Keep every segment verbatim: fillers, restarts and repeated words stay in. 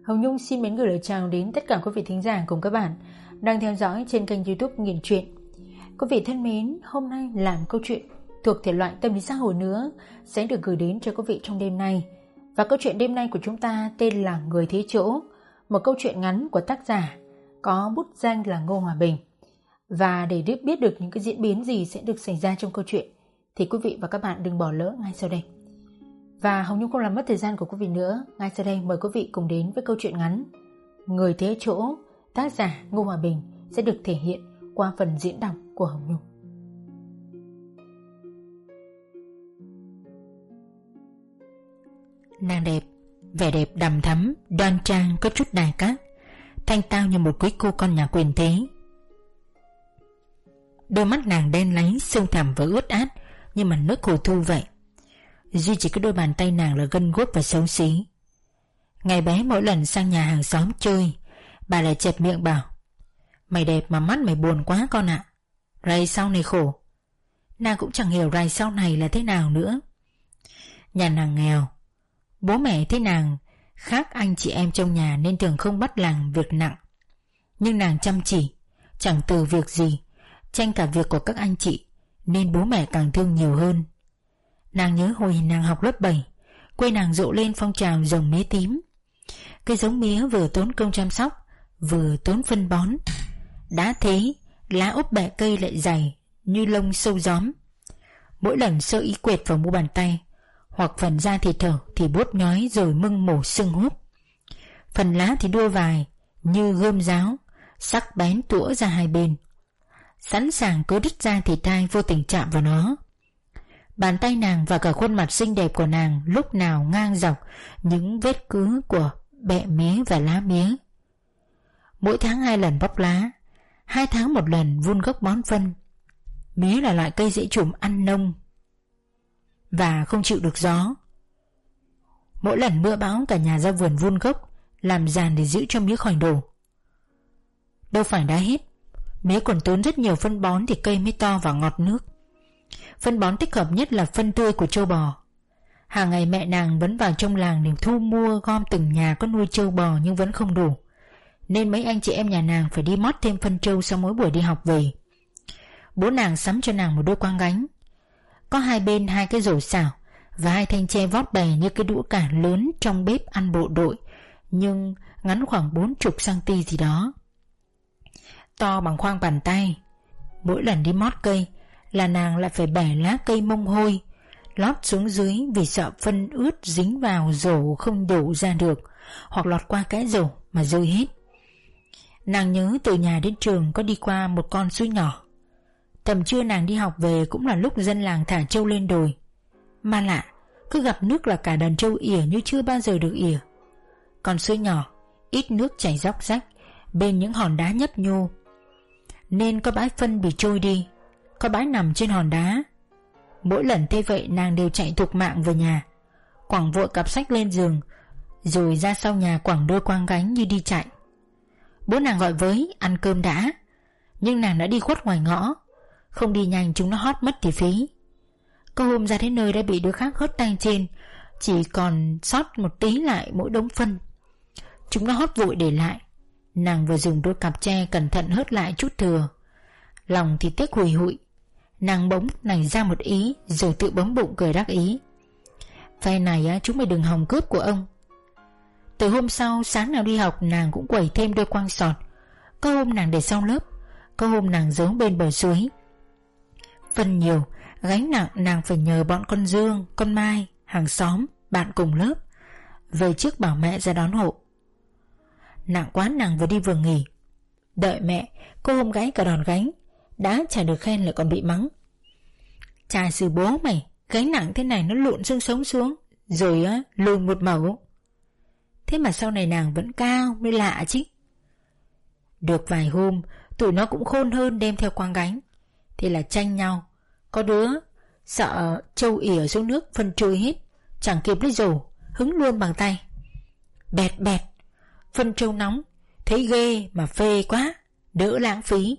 Hồng Nhung xin mến gửi lời chào đến tất cả quý vị thính giả cùng các bạn đang theo dõi trên kênh YouTube Nghiền Truyện. Quý vị thân mến, hôm nay là một câu chuyện thuộc thể loại tâm lý xã hội nữa sẽ được gửi đến cho quý vị trong đêm nay. Và câu chuyện đêm nay của chúng ta tên là Người Thế Chỗ, một câu chuyện ngắn của tác giả có bút danh là Ngô Hòa Bình. Và để được biết được những cái diễn biến gì sẽ được xảy ra trong câu chuyện thì quý vị và các bạn đừng bỏ lỡ ngay sau đây. Và Hồng Nhung không làm mất thời gian của quý vị nữa. Ngay sau đây mời quý vị cùng đến với câu chuyện ngắn Người Thế Chỗ, tác giả Ngô Hòa Bình sẽ được thể hiện qua phần diễn đọc của Hồng Nhung. Nàng đẹp, vẻ đẹp đằm thắm, đoan trang có chút đài cát, thanh tao như một quý cô con nhà quyền thế. Đôi mắt nàng đen láy, sâu thẳm và ướt át như mặt nước hồ thu vậy. Duy chỉ có đôi bàn tay nàng là gân guốc và xấu xí. Ngày bé mỗi lần sang nhà hàng xóm chơi, bà lại chẹp miệng bảo: "Mày đẹp mà mắt mày buồn quá con ạ. Rày sau này khổ." Nàng cũng chẳng hiểu rày sau này là thế nào nữa. Nhà nàng nghèo, bố mẹ thấy nàng khác anh chị em trong nhà nên thường không bắt làm việc nặng. Nhưng nàng chăm chỉ, chẳng từ việc gì, tranh cả việc của các anh chị, nên bố mẹ càng thương nhiều hơn. Nàng nhớ hồi nàng học lớp bảy, quê nàng rộ lên phong trào trồng mía tím. Cây giống mía vừa tốn công chăm sóc, vừa tốn phân bón. Đã thế, lá úp bẹ cây lại dày như lông sâu gióm. Mỗi lần sơ ý quệt vào mu bàn tay, hoặc phần da thịt thở thì bốt nhói rồi mưng mổ sưng húp. Phần lá thì đua vài như gươm giáo, sắc bén tủa ra hai bên, sẵn sàng cứ đứt da thịt thai vô tình chạm vào nó. Bàn tay nàng và cả khuôn mặt xinh đẹp của nàng lúc nào ngang dọc những vết cứ của bẹ mía và lá mía. Mỗi tháng hai lần bóc lá, hai tháng một lần vun gốc bón phân. Mía là loại cây dễ trùm ăn nông và không chịu được gió. Mỗi lần mưa bão cả nhà ra vườn vun gốc, làm giàn để giữ cho mía khỏi đổ. Đâu phải đã hết, mía còn tốn rất nhiều phân bón thì cây mới to và ngọt nước. Phân bón thích hợp nhất là phân tươi của trâu bò. Hàng ngày mẹ nàng vẫn vào trong làng để thu mua gom từng nhà có nuôi trâu bò nhưng vẫn không đủ, nên mấy anh chị em nhà nàng phải đi mót thêm phân trâu sau mỗi buổi đi học về. Bố nàng sắm cho nàng một đôi quang gánh, có hai bên hai cái rổ xào và hai thanh tre vót bè như cái đũa cả lớn trong bếp ăn bộ đội, nhưng ngắn khoảng bốn chục cm gì đó, to bằng khoang bàn tay. Mỗi lần đi mót cây là nàng lại phải bẻ lá cây mông hôi lót xuống dưới vì sợ phân ướt dính vào rổ không đổ ra được, hoặc lọt qua cái rổ mà rơi hết. Nàng nhớ từ nhà đến trường có đi qua một con suối nhỏ. Tầm trưa nàng đi học về cũng là lúc dân làng thả trâu lên đồi. Mà lạ, cứ gặp nước là cả đàn trâu ỉa như chưa bao giờ được ỉa. Con suối nhỏ, ít nước chảy róc rách bên những hòn đá nhấp nhô, nên có bãi phân bị trôi đi, có bãi nằm trên hòn đá. Mỗi lần thế vậy nàng đều chạy thục mạng về nhà, quẳng vội cặp sách lên giường, rồi ra sau nhà quẳng đôi quang gánh như đi chạy. Bố nàng gọi với ăn cơm đã, nhưng nàng đã đi khuất ngoài ngõ, không đi nhanh chúng nó hót mất thì phí. Có hôm ra đến nơi đã bị đứa khác hớt tay trên, chỉ còn sót một tí lại mỗi đống phân. Chúng nó hót vội để lại. Nàng vừa dùng đôi cặp tre cẩn thận hớt lại chút thừa, lòng thì tiếc hùi hụi. Nàng bỗng nảy ra một ý, rồi tự bấm bụng cười đắc ý: "Phe này á, chúng mày đừng hòng cướp của ông." Từ hôm sau, sáng nào đi học nàng cũng quẩy thêm đôi quang sọt. Có hôm nàng để sau lớp, có hôm nàng giấu bên bờ suối. Phân nhiều, gánh nặng nàng phải nhờ bọn con Dương, con Mai, hàng xóm, bạn cùng lớp về trước bảo mẹ ra đón hộ. Nặng quá nàng vừa đi vừa nghỉ. Đợi mẹ, cô hôm gãy cả đòn gánh, đã chả được khen lại còn bị mắng: "Chà sư bố mày, gánh nặng thế này nó lụn xương sống xuống, rồi á lùi một mẩu." Thế mà sau này nàng vẫn cao mới lạ chứ. Được vài hôm, tụi nó cũng khôn hơn đem theo quang gánh. Thế là tranh nhau. Có đứa sợ trâu ỉa xuống nước phân trôi hết, chẳng kịp lấy rổ, hứng luôn bằng tay. Bẹt bẹt, phân trâu nóng, thấy ghê mà phê quá, đỡ lãng phí.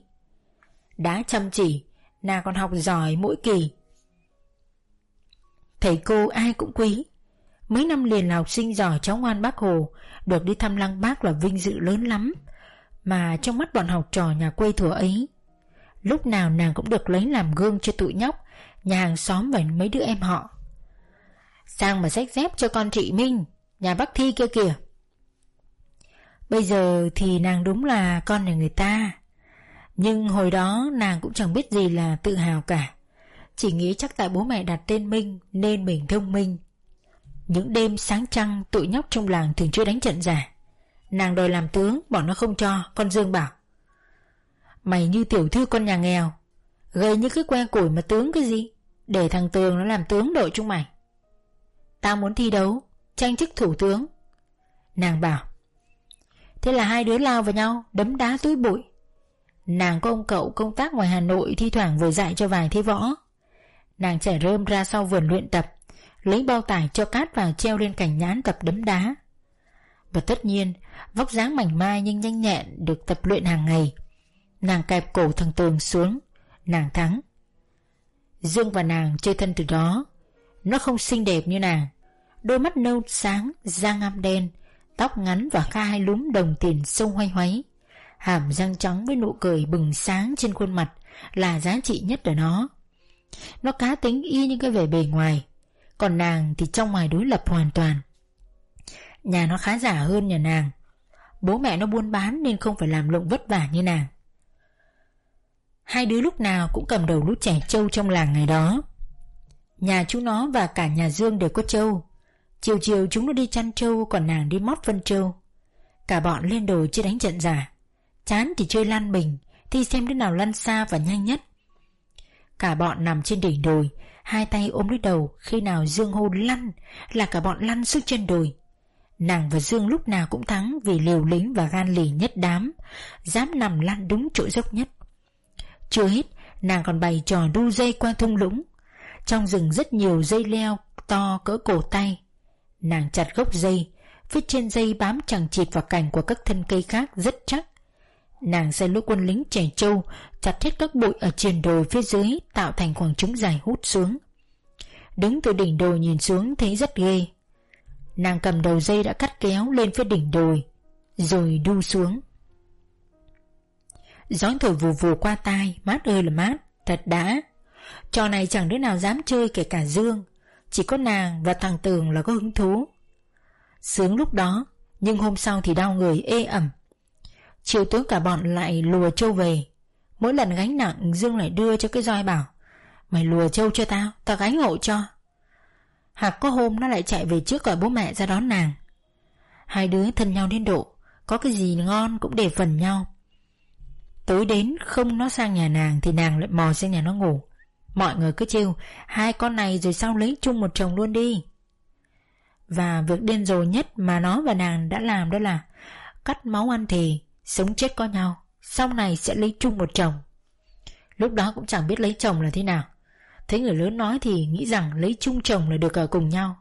Đã chăm chỉ, nàng còn học giỏi mỗi kỳ. Thầy cô ai cũng quý. Mấy năm liền là học sinh giỏi cháu ngoan Bác Hồ, được đi thăm Lăng Bác là vinh dự lớn lắm. Mà trong mắt bọn học trò nhà quê thuở ấy, lúc nào nàng cũng được lấy làm gương cho tụi nhóc nhà hàng xóm và mấy đứa em họ. Sang mà xách dép cho con chị Minh, nhà bác Thi kia kìa. Bây giờ thì nàng đúng là con nhà người ta, nhưng hồi đó nàng cũng chẳng biết gì là tự hào cả. Chỉ nghĩ chắc tại bố mẹ đặt tên Minh nên mình thông minh. Những đêm sáng trăng tụi nhóc trong làng thường chưa đánh trận giả. Nàng đòi làm tướng, bọn nó không cho. Con Dương bảo: mày như tiểu thư con nhà nghèo, gầy như cái que củi mà tướng cái gì, để thằng Tường nó làm tướng đội chúng mày. Tao muốn thi đấu, tranh chức thủ tướng. Nàng bảo. Thế là hai đứa lao vào nhau, đấm đá túi bụi. Nàng có ông cậu công tác ngoài Hà Nội, thi thoảng vừa dạy cho vài thế võ. Nàng trẻ rơm ra sau vườn luyện tập, lấy bao tải cho cát vào treo lên cành nhãn tập đấm đá. Và tất nhiên, vóc dáng mảnh mai nhưng nhanh nhẹn được tập luyện hàng ngày. Nàng kẹp cổ thằng Tường xuống, nàng thắng. Dương và nàng chơi thân từ đó. Nó không xinh đẹp như nàng, đôi mắt nâu sáng, da ngăm đen, tóc ngắn và hai lúm đồng tiền sông hoay hoáy, hàm răng trắng với nụ cười bừng sáng trên khuôn mặt là giá trị nhất ở nó. Nó cá tính y như cái vẻ bề ngoài, còn nàng thì trong ngoài đối lập hoàn toàn. Nhà nó khá giả hơn nhà nàng. Bố mẹ nó buôn bán nên không phải làm lụng vất vả như nàng. Hai đứa lúc nào cũng cầm đầu lũ trẻ trâu trong làng ngày đó. Nhà chú nó và cả nhà Dương đều có trâu. Chiều chiều chúng nó đi chăn trâu, còn nàng đi mót phân trâu. Cả bọn lên đồi chơi đánh trận giả. Chán thì chơi lăn mình, thì xem đứa nào lăn xa và nhanh nhất. Cả bọn nằm trên đỉnh đồi, hai tay ôm lấy đầu. Khi nào Dương hô lăn là cả bọn lăn xuống chân đồi. Nàng và Dương lúc nào cũng thắng vì liều lĩnh và gan lì nhất đám, dám nằm lăn đúng chỗ dốc nhất. Chưa hết, nàng còn bày trò đu dây qua thung lũng. Trong rừng rất nhiều dây leo to cỡ cổ tay. Nàng chặt gốc dây, phía trên dây bám chằng chịt vào cành của các thân cây khác rất chắc. Nàng sai lũ quân lính trẻ trâu chặt hết các bụi ở triền đồi phía dưới, tạo thành khoảng trống dài hút xuống. Đứng từ đỉnh đồi nhìn xuống thấy rất ghê. Nàng cầm đầu dây đã cắt kéo lên phía đỉnh đồi, rồi đu xuống. Gió thổi vù vù qua tai, mát ơi là mát, thật đã. Trò này chẳng đứa nào dám chơi kể cả Dương, chỉ có nàng và thằng Tường là có hứng thú. Sướng lúc đó, nhưng hôm sau thì đau người ê ẩm. Chiều tối cả bọn lại lùa trâu về. Mỗi lần gánh nặng Dương lại đưa cho cái roi bảo: mày lùa trâu cho tao, tao gánh hộ cho. Hoặc có hôm nó lại chạy về trước gọi bố mẹ ra đón nàng. Hai đứa thân nhau đến độ có cái gì ngon cũng để phần nhau. Tối đến không nó sang nhà nàng thì nàng lại mò sang nhà nó ngủ. Mọi người cứ trêu hai con này rồi sau lấy chung một chồng luôn đi. Và việc điên rồ nhất mà nó và nàng đã làm đó là cắt máu ăn thề, sống chết có nhau, sau này sẽ lấy chung một chồng. Lúc đó cũng chẳng biết lấy chồng là thế nào. Thấy người lớn nói thì nghĩ rằng lấy chung chồng là được ở cùng nhau.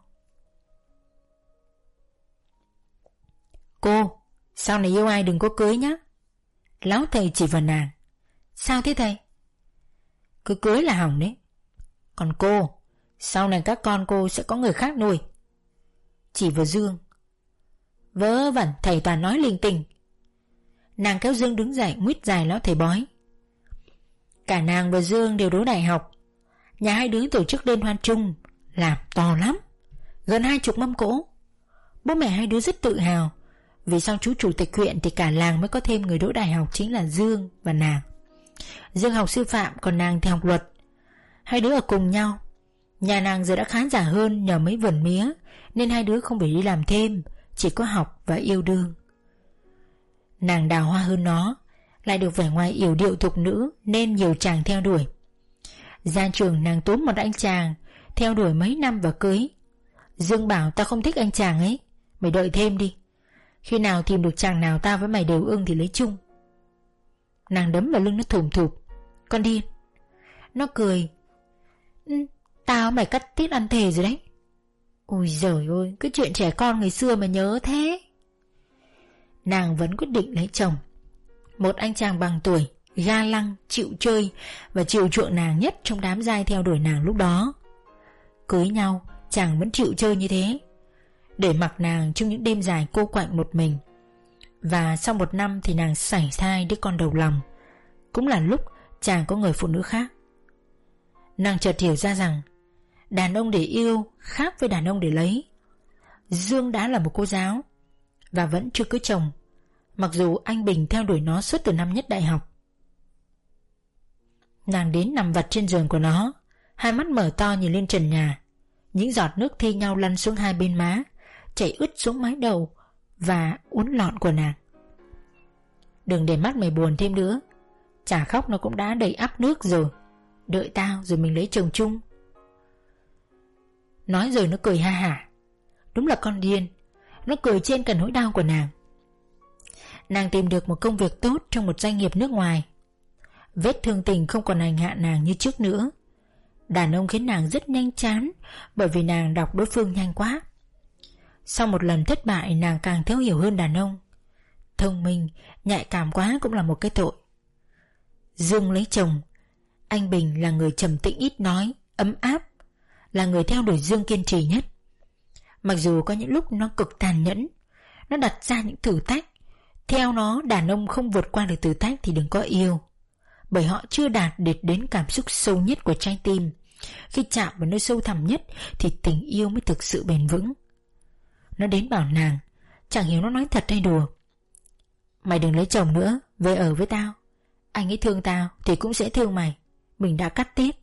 Cô, sau này yêu ai đừng có cưới nhá. Lão thầy chỉ vào nàng. Sao thế thầy? Cứ cưới là hỏng đấy. Còn cô, sau này các con cô sẽ có người khác nuôi. Chỉ vào Dương. Vớ vẩn, thầy toàn nói linh tinh. Nàng kéo Dương đứng dậy, nguyết dài lão thầy bói. Cả nàng và Dương đều đỗ đại học. Nhà hai đứa tổ chức liên hoan chung, làm to lắm, gần hai chục mâm cỗ. Bố mẹ hai đứa rất tự hào, vì sau chú chủ tịch huyện thì cả làng mới có thêm người đỗ đại học, chính là Dương và nàng. Dương học sư phạm, còn nàng thì học luật. Hai đứa ở cùng nhau. Nhà nàng giờ đã khá giả hơn nhờ mấy vườn mía, nên hai đứa không phải đi làm thêm, chỉ có học và yêu đương. Nàng đào hoa hơn nó, lại được vẻ ngoài yểu điệu thục nữ nên nhiều chàng theo đuổi. Ra trường nàng tốn một anh chàng, theo đuổi mấy năm và cưới. Dương bảo tao không thích anh chàng ấy, mày đợi thêm đi. Khi nào tìm được chàng nào tao với mày đều ưng thì lấy chung. Nàng đấm vào lưng nó thùm thụp. Con điên. Nó cười. Ừ, tao mày cắt tiết ăn thề rồi đấy. Ôi giời ơi, cái chuyện trẻ con ngày xưa mà nhớ thế. Nàng vẫn quyết định lấy chồng. Một anh chàng bằng tuổi, ga lăng, chịu chơi và chịu chuộng nàng nhất trong đám giai theo đuổi nàng lúc đó. Cưới nhau, chàng vẫn chịu chơi như thế. để mặc nàng trong những đêm dài cô quạnh một mình. Và sau một năm thì nàng sảy thai đứa con đầu lòng, cũng là lúc chàng có người phụ nữ khác. Nàng chợt hiểu ra rằng đàn ông để yêu khác với đàn ông để lấy. Dương đã là một cô giáo và vẫn chưa cưới chồng, mặc dù anh Bình theo đuổi nó suốt từ năm nhất đại học. Nàng đến nằm vật trên giường của nó, hai mắt mở to nhìn lên trần nhà. Những giọt nước thi nhau lăn xuống hai bên má, chảy ướt xuống mái đầu và uốn lọn của nàng. Đừng để mắt mày buồn thêm nữa, chả khóc nó cũng đã đầy ắp nước rồi. Đợi tao rồi mình lấy chồng chung. Nói rồi nó cười ha hả. Đúng là con điên. Nó cười trên cả nỗi đau của nàng. Nàng tìm được một công việc tốt trong một doanh nghiệp nước ngoài. Vết thương tình không còn hành hạ nàng như trước nữa. Đàn ông khiến nàng rất nhanh chán, bởi vì nàng đọc đối phương nhanh quá. Sau một lần thất bại, nàng càng thấu hiểu hơn đàn ông. Thông minh, nhạy cảm quá cũng là một cái tội. Dương lấy chồng. Anh Bình là người trầm tĩnh ít nói, ấm áp, là người theo đuổi Dương kiên trì nhất. Mặc dù có những lúc nó cực tàn nhẫn, nó đặt ra những thử thách. Theo nó, đàn ông không vượt qua được thử thách thì đừng có yêu, bởi họ chưa đạt được đến cảm xúc sâu nhất của trái tim. Khi chạm vào nơi sâu thẳm nhất thì tình yêu mới thực sự bền vững. Nó đến bảo nàng, chẳng hiểu nó nói thật hay đùa. Mày đừng lấy chồng nữa, về ở với tao. Anh ấy thương tao thì cũng sẽ thương mày. Mình đã cắt tiết.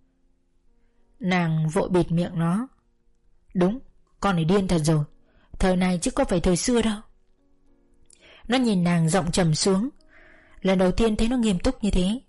Nàng vội bịt miệng nó. Đúng, con này điên thật rồi. Thời này chứ có phải thời xưa đâu. Nó nhìn nàng giọng trầm xuống. Lần đầu tiên thấy nó nghiêm túc như thế.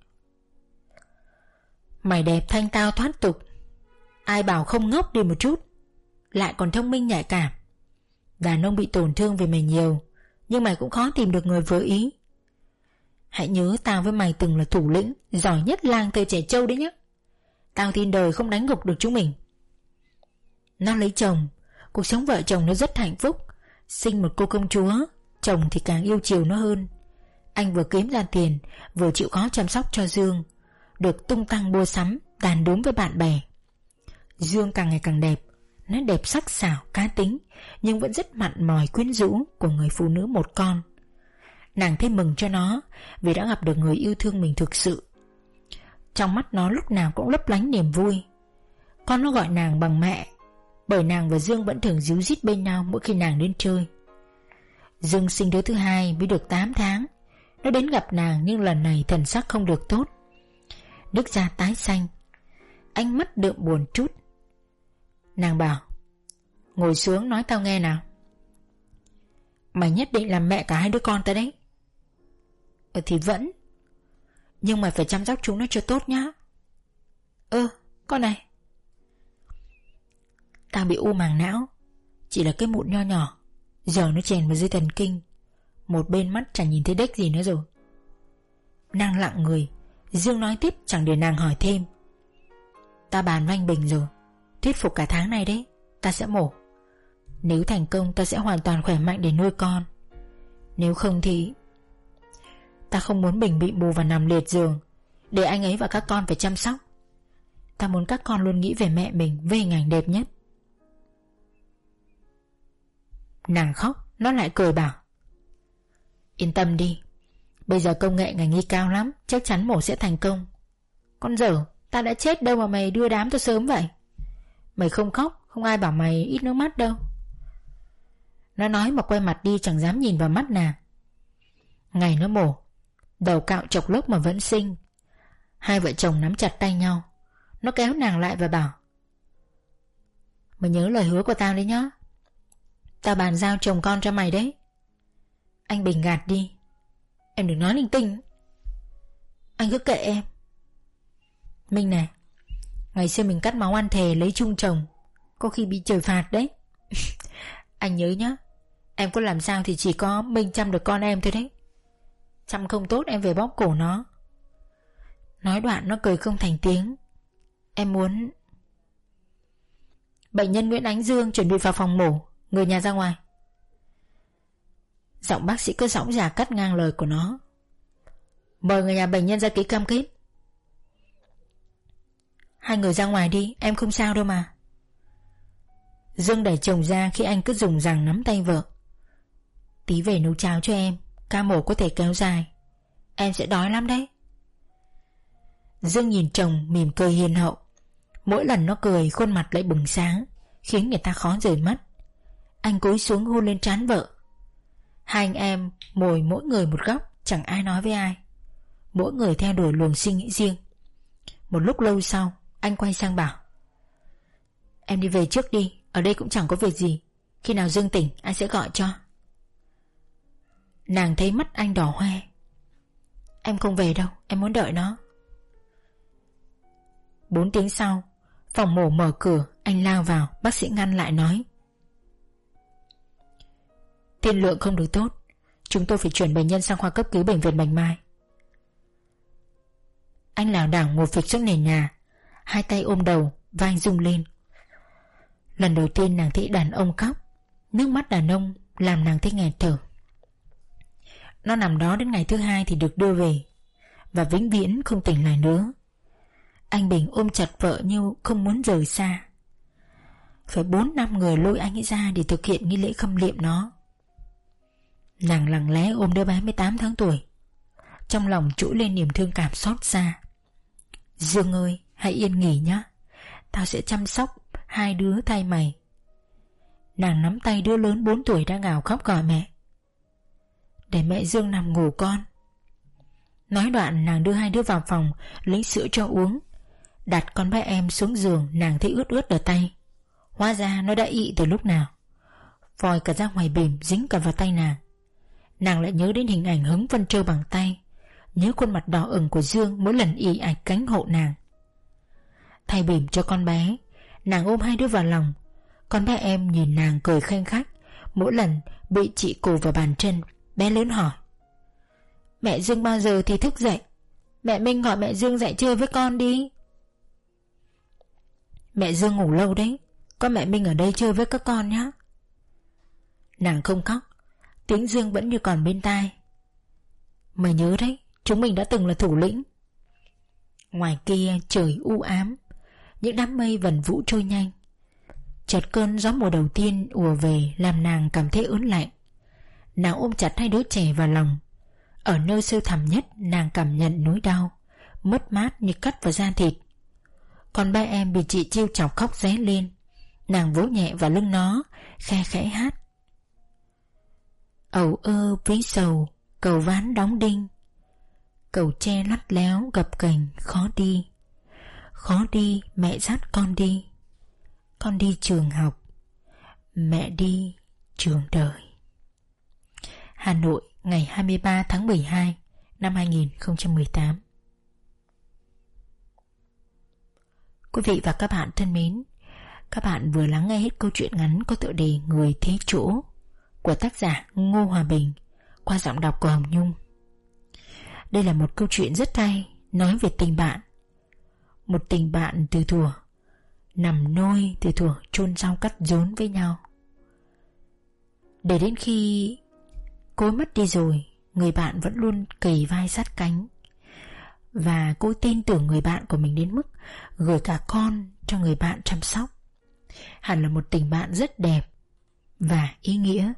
Mày đẹp thanh tao thoát tục, ai bảo không ngốc đi một chút, lại còn thông minh nhạy cảm. Đàn ông bị tổn thương vì mày nhiều, nhưng mày cũng khó tìm được người vừa ý. Hãy nhớ tao với mày từng là thủ lĩnh giỏi nhất làng Tây Trẻ Trâu đấy nhé. Tao tin đời không đánh gục được chúng mình. Nó lấy chồng, cuộc sống vợ chồng nó rất hạnh phúc. Sinh một cô công chúa, chồng thì càng yêu chiều nó hơn. Anh vừa kiếm ra tiền, vừa chịu khó chăm sóc cho Dương, được tung tăng mua sắm, đàn đúm với bạn bè. Dương càng ngày càng đẹp. Nó đẹp sắc sảo, cá tính, nhưng vẫn rất mặn mòi quyến rũ của người phụ nữ một con. Nàng thấy mừng cho nó, vì đã gặp được người yêu thương mình thực sự. Trong mắt nó lúc nào cũng lấp lánh niềm vui. Con nó gọi nàng bằng mẹ, bởi nàng và Dương vẫn thường díu dít bên nhau mỗi khi nàng đến chơi. Dương sinh đứa thứ hai mới được tám tháng. Nó đến gặp nàng, nhưng lần này thần sắc không được tốt. Nước da tái xanh, ánh mắt đượm buồn chút. Nàng bảo, ngồi xuống nói tao nghe nào. Mày nhất định làm mẹ cả hai đứa con ta đấy. Ờ thì vẫn, nhưng mày phải chăm sóc chúng nó cho tốt nhá. Ơ, con này, tao bị u màng não, chỉ là cái mụn nho nhỏ, giờ nó chèn vào dây thần kinh, một bên mắt chẳng nhìn thấy đếch gì nữa rồi. Nàng lặng người. Dương nói tiếp chẳng để nàng hỏi thêm. Ta bàn với anh Bình rồi, thuyết phục cả tháng này đấy. Ta sẽ mổ. Nếu thành công ta sẽ hoàn toàn khỏe mạnh để nuôi con. Nếu không thì ta không muốn Bình bị mù và nằm liệt giường, để anh ấy và các con phải chăm sóc. Ta muốn các con luôn nghĩ về mẹ mình với hình ảnh đẹp nhất. Nàng khóc. Nó lại cười bảo, yên tâm đi, bây giờ công nghệ ngành y cao lắm, chắc chắn mổ sẽ thành công. Con dở, ta đã chết đâu mà mày đưa đám tôi sớm vậy. Mày không khóc, không ai bảo mày ít nước mắt đâu. Nó nói mà quay mặt đi, chẳng dám nhìn vào mắt nàng. Ngày nó mổ, đầu cạo chọc lốc mà vẫn xinh. Hai vợ chồng nắm chặt tay nhau. Nó kéo nàng lại và bảo, mày nhớ lời hứa của tao đấy nhá. Tao bàn giao chồng con cho mày đấy. Anh Bình gạt đi. Em đừng nói linh tinh. Anh cứ kệ em. Minh này, ngày xưa mình cắt máu ăn thề lấy chung chồng, có khi bị trời phạt đấy. Anh nhớ nhá, em có làm sao thì chỉ có Minh chăm được con em thôi đấy. Chăm không tốt em về bóp cổ nó. Nói đoạn nó cười không thành tiếng. Em muốn... Bệnh nhân Nguyễn Ánh Dương chuẩn bị vào phòng mổ, người nhà ra ngoài. Giọng bác sĩ cứ dõng dạc cắt ngang lời của nó. Mời người nhà bệnh nhân ra ký cam kết. Hai người ra ngoài đi, em không sao đâu mà. Dương đẩy chồng ra khi anh cứ dùng rằng nắm tay vợ. Tí về nấu cháo cho em, ca mổ có thể kéo dài, em sẽ đói lắm đấy. Dương nhìn chồng mỉm cười hiền hậu. Mỗi lần nó cười khuôn mặt lại bừng sáng, khiến người ta khó rời mắt. Anh cúi xuống hôn lên trán vợ. Hai anh em ngồi mỗi người một góc, chẳng ai nói với ai. Mỗi người theo đuổi luồng suy nghĩ riêng. Một lúc lâu sau, anh quay sang bảo: Em đi về trước đi, ở đây cũng chẳng có việc gì. Khi nào Dương tỉnh anh sẽ gọi cho. Nàng thấy mắt anh đỏ hoe. Em không về đâu, em muốn đợi nó. Bốn tiếng sau, phòng mổ mở cửa. Anh lao vào, bác sĩ ngăn lại nói: Tiên lượng không được tốt, chúng tôi phải chuyển bệnh nhân sang khoa cấp cứu bệnh viện Bạch Mai. Anh lảo đảo ngồi phịch xuống nền nhà, hai tay ôm đầu, vai rung lên. Lần đầu tiên nàng thấy đàn ông khóc. Nước mắt đàn ông làm nàng thấy nghẹt thở. Nó nằm đó đến ngày thứ hai thì được đưa về, và vĩnh viễn không tỉnh lại nữa. Anh Bình ôm chặt vợ như không muốn rời xa. Phải bốn năm người lôi anh ấy ra để thực hiện nghi lễ khâm liệm nó. Nàng lặng lẽ ôm đứa bé mười tám tháng tuổi, trong lòng trỗi lên niềm thương cảm xót xa. Dương ơi, hãy yên nghỉ nhé, tao sẽ chăm sóc hai đứa thay mày. Nàng nắm tay đứa lớn bốn tuổi đang gào khóc gọi mẹ. Để mẹ Dương nằm ngủ con. Nói đoạn nàng đưa hai đứa vào phòng, lấy sữa cho uống. Đặt con bé em xuống giường, nàng thấy ướt ướt ở tay. Hóa ra nó đã ị từ lúc nào. Vòi cả ra ngoài bìm, dính cả vào tay nàng. Nàng lại nhớ đến hình ảnh hứng Vân Trơ bằng tay, nhớ khuôn mặt đỏ ửng của Dương mỗi lần ị ạch cánh hộ nàng. Thay bìm cho con bé, nàng ôm hai đứa vào lòng. Con bé em nhìn nàng cười khanh khách. Mỗi lần bị chị cù vào bàn chân, bé lớn hỏi: Mẹ Dương bao giờ thì thức dậy? Mẹ Minh gọi mẹ Dương dậy chơi với con đi. Mẹ Dương ngủ lâu đấy, có mẹ Minh ở đây chơi với các con nhé. Nàng không khóc, tiếng Dương vẫn như còn bên tai. Mày nhớ đấy, chúng mình đã từng là thủ lĩnh. Ngoài kia trời u ám, những đám mây vần vũ trôi nhanh. Chợt cơn gió mùa đầu tiên ùa về làm nàng cảm thấy ớn lạnh. Nàng ôm chặt hai đứa trẻ vào lòng. Ở nơi sâu thẳm nhất nàng cảm nhận nỗi đau, mất mát như cắt vào da thịt. Còn ba em bị chị trêu chọc khóc ré lên. Nàng vỗ nhẹ vào lưng nó, khe khẽ hát: Ầu ơ ví sầu, cầu ván đóng đinh, cầu tre lắt léo gập ghềnh khó đi. Khó đi mẹ dắt con đi, con đi trường học, mẹ đi trường đời. Hà Nội, ngày hai mươi ba tháng mười hai năm hai nghìn không trăm mười tám. Quý vị và các bạn thân mến, các bạn vừa lắng nghe hết câu chuyện ngắn có tựa đề Người Thế Chỗ của tác giả Ngô Hòa Bình qua giọng đọc của Hồng Nhung. Đây là một câu chuyện rất hay, nói về tình bạn. Một tình bạn từ thuở nằm nôi, từ thuở chôn rau cắt rốn với nhau, để đến khi cô mất đi rồi, người bạn vẫn luôn kề vai sát cánh. Và cô tin tưởng người bạn của mình đến mức gửi cả con cho người bạn chăm sóc. Hẳn là một tình bạn rất đẹp và ý nghĩa.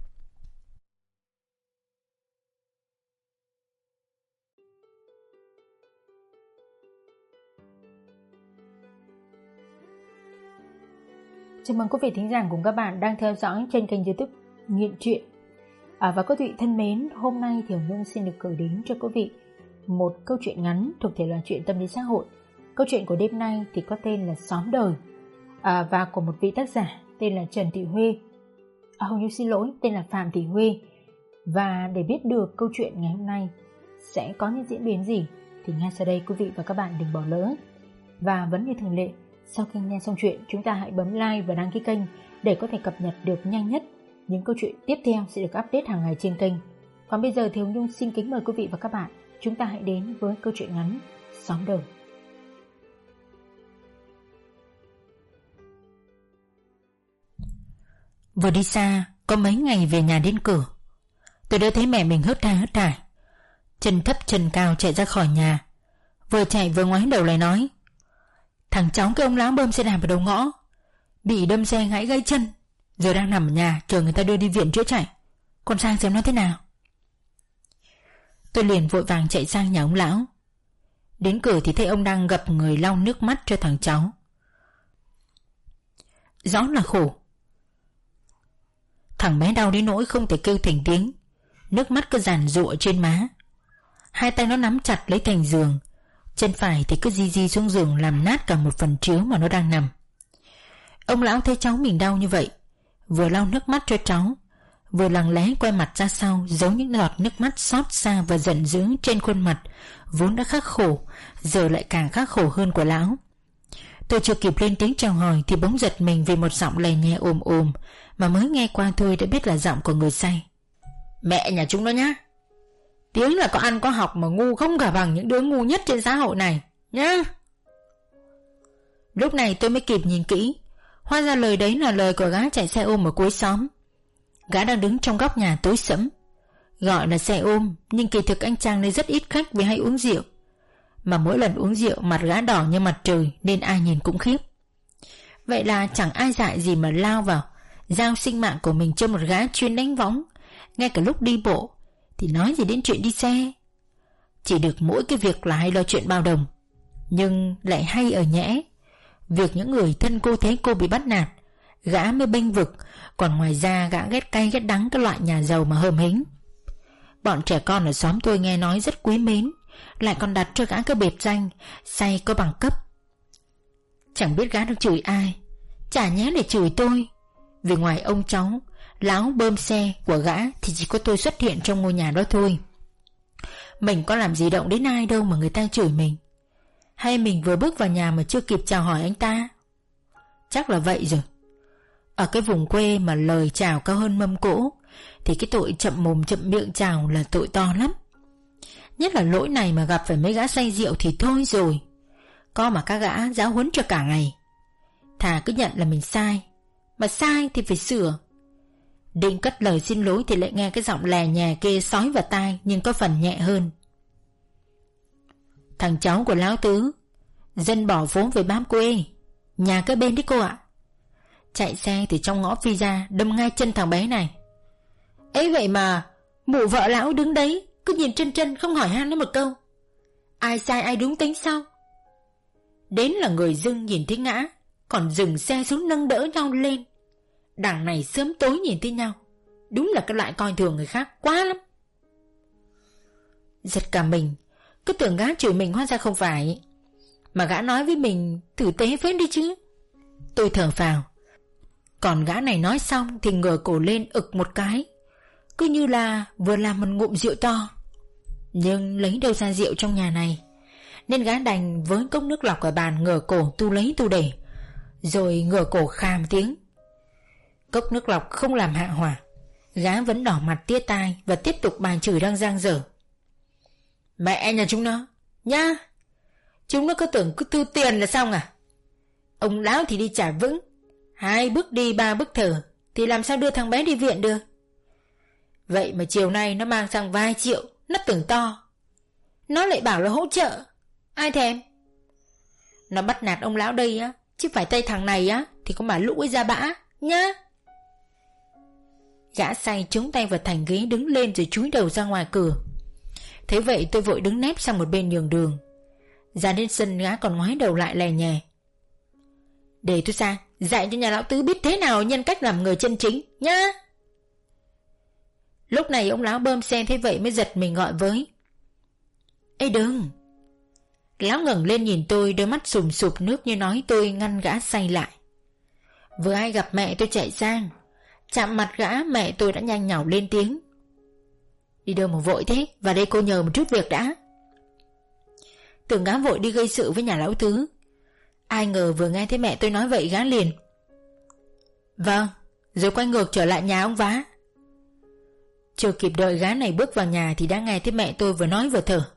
Chào mừng quý vị thính giả cùng các bạn đang theo dõi trên kênh YouTube Nghiện Truyện. À, và quý vị thân mến, hôm nay thì Hồng Nhung xin được gửi đến cho quý vị một câu chuyện ngắn thuộc thể loại truyện tâm lý xã hội. Câu chuyện của đêm nay thì có tên là Xóm Đời, à, và của một vị tác giả tên là Trần Thị Huê. À, Hồng Nhung xin lỗi, tên là Phạm Thị Huê. Và để biết được câu chuyện ngày hôm nay sẽ có những diễn biến gì thì ngay sau đây quý vị và các bạn đừng bỏ lỡ. Và vẫn như thường lệ, sau khi nghe xong chuyện, chúng ta hãy bấm like và đăng ký kênh để có thể cập nhật được nhanh nhất những câu chuyện tiếp theo sẽ được update hàng ngày trên kênh. Còn bây giờ thì Hồng Nhung xin kính mời quý vị và các bạn, chúng ta hãy đến với câu chuyện ngắn Xóm Đời. Vừa đi xa, có mấy ngày về nhà đến cửa, tôi đã thấy mẹ mình hớt ha hớt hải, chân thấp chân cao chạy ra khỏi nhà. Vừa chạy vừa ngoái đầu lại nói: Thằng cháu cái ông láo bơm xe đạp vào đầu ngõ, bị đâm xe gãy gãy chân, Giờ đang nằm ở nhà chờ người ta đưa đi viện chữa chạy. Con sang xem nó thế nào. Tôi liền vội vàng chạy sang nhà ông lão. Đến cửa thì thấy ông đang gập người lau nước mắt cho thằng cháu. Rõ là khổ. Thằng bé đau đến nỗi không thể kêu thành tiếng, nước mắt cứ giàn giụa trên má. Hai tay nó nắm chặt lấy thành giường, chân phải thì cứ di di xuống giường làm nát cả một phần chiếu mà nó đang nằm. Ông lão thấy cháu mình đau như vậy, vừa lau nước mắt cho cháu, vừa lặng lẽ quay mặt ra sau, giấu những giọt nước mắt xót xa và giận dữ trên khuôn mặt vốn đã khắc khổ, giờ lại càng khắc khổ hơn của lão. Tôi chưa kịp lên tiếng chào hỏi thì bỗng giật mình vì một giọng lè nhẹ ồm ồm mà mới nghe qua thôi đã biết là giọng của người say. Mẹ nhà chúng nó nhá. Tiếng là có ăn có học mà ngu không cả bằng những đứa ngu nhất trên xã hội này nhá. Lúc này tôi mới kịp nhìn kỹ, hóa ra lời đấy là lời của gã chạy xe ôm ở cuối xóm. Gã đang đứng trong góc nhà tối sẫm. Gọi là xe ôm, nhưng kỳ thực anh chàng này rất ít khách vì hay uống rượu. Mà mỗi lần uống rượu mặt gã đỏ như mặt trời nên ai nhìn cũng khiếp. Vậy là chẳng ai dại gì mà lao vào giao sinh mạng của mình cho một gã chuyên đánh võng. Ngay cả lúc đi bộ thì nói gì đến chuyện đi xe. Chỉ được mỗi cái việc là hay lo chuyện bao đồng, nhưng lại hay ở nhẽ việc những người thân cô thấy cô bị bắt nạt, gã mới bênh vực. Còn ngoài ra gã ghét cay ghét đắng cái loại nhà giàu mà hờm hính. Bọn trẻ con ở xóm tôi nghe nói rất quý mến, lại còn đặt cho gã cái biệt danh say có bằng cấp. Chẳng biết gã được chửi ai, chả nhẽ để chửi tôi, vì ngoài ông cháu lão bơm xe của gã thì chỉ có tôi xuất hiện trong ngôi nhà đó thôi. Mình có làm gì động đến ai đâu mà người ta chửi mình. Hay mình vừa bước vào nhà mà chưa kịp chào hỏi anh ta? Chắc là vậy rồi. Ở cái vùng quê mà lời chào cao hơn mâm cỗ thì cái tội chậm mồm chậm miệng chào là tội to lắm. Nhất là lỗi này mà gặp phải mấy gã say rượu thì thôi rồi, có mà các gã giáo huấn cho cả ngày. Thà cứ nhận là mình sai, mà sai thì phải sửa. Định cất lời xin lỗi thì lại nghe cái giọng lè nhè kia sói vào tai, nhưng có phần nhẹ hơn. Thằng cháu của lão Tứ, dân bỏ phố về bám quê, nhà cái bên đấy cô ạ. Chạy xe thì trong ngõ phi ra đâm ngay chân thằng bé này. Ấy vậy mà mụ vợ lão đứng đấy cứ nhìn chân chân không hỏi han nó một câu. Ai sai ai đúng tính sao? Đến là người dưng nhìn thấy ngã còn dừng xe xuống nâng đỡ nhau lên. Đằng này sớm tối nhìn thấy nhau, đúng là cái loại coi thường người khác quá lắm. Giật cả mình, cứ tưởng gã chửi mình hóa ra không phải, mà gã nói với mình tử tế phết đi chứ. Tôi thở phào. Còn gã này nói xong thì ngửa cổ lên ực một cái, cứ như là vừa làm một ngụm rượu to. Nhưng lấy đâu ra rượu trong nhà này, nên gã đành với cốc nước lọc ở bàn ngửa cổ tu lấy tu để, rồi ngửa cổ khàm tiếng. Cốc nước lọc không làm hạ hỏa, gã vẫn đỏ mặt tía tai và tiếp tục bài chửi đang giang dở. Mẹ nhà chúng nó nhá, chúng nó cứ tưởng cứ thu tiền là xong à? Ông lão thì đi trả vững, hai bước đi ba bước thở thì làm sao đưa thằng bé đi viện được. Vậy mà chiều nay nó mang sang vài triệu, nó tưởng to, nó lại bảo là hỗ trợ, ai thèm. Nó bắt nạt ông lão đây á, chứ phải tay thằng này á thì có mà lũ ấy ra bã nhá. Gã say chống tay vào thành ghế đứng lên rồi chúi đầu ra ngoài cửa. Thế vậy tôi vội đứng nép sang một bên nhường đường. Ra đến sân gã còn ngoái đầu lại lè nhè. Để tôi sang dạy cho nhà lão Tứ biết thế nào nhân cách làm người chân chính nhá. Lúc này ông lão bơm xe thế vậy mới giật mình gọi với. Ê đừng. Lão ngẩng lên nhìn tôi, đôi mắt sùm sụp nước như nói tôi ngăn gã say lại. Vừa ai gặp mẹ tôi chạy sang, chạm mặt gã mẹ tôi đã nhanh nhảu lên tiếng. Đi đâu mà vội thế, vào đây cô nhờ một chút việc đã. Tưởng gã vội đi gây sự với nhà lão Tứ. Ai ngờ vừa nghe thấy mẹ tôi nói vậy gã liền. Vâng, rồi quay ngược trở lại nhà ông Vá. Chưa kịp đợi gã này bước vào nhà thì đã nghe thấy mẹ tôi vừa nói vừa thở.